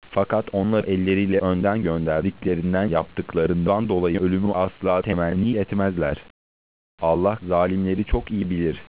Fakat onlar elleriyle önden gönderdiklerinden yaptıklarından dolayı ölümü asla temenni etmezler. Allah zalimleri çok iyi bilir.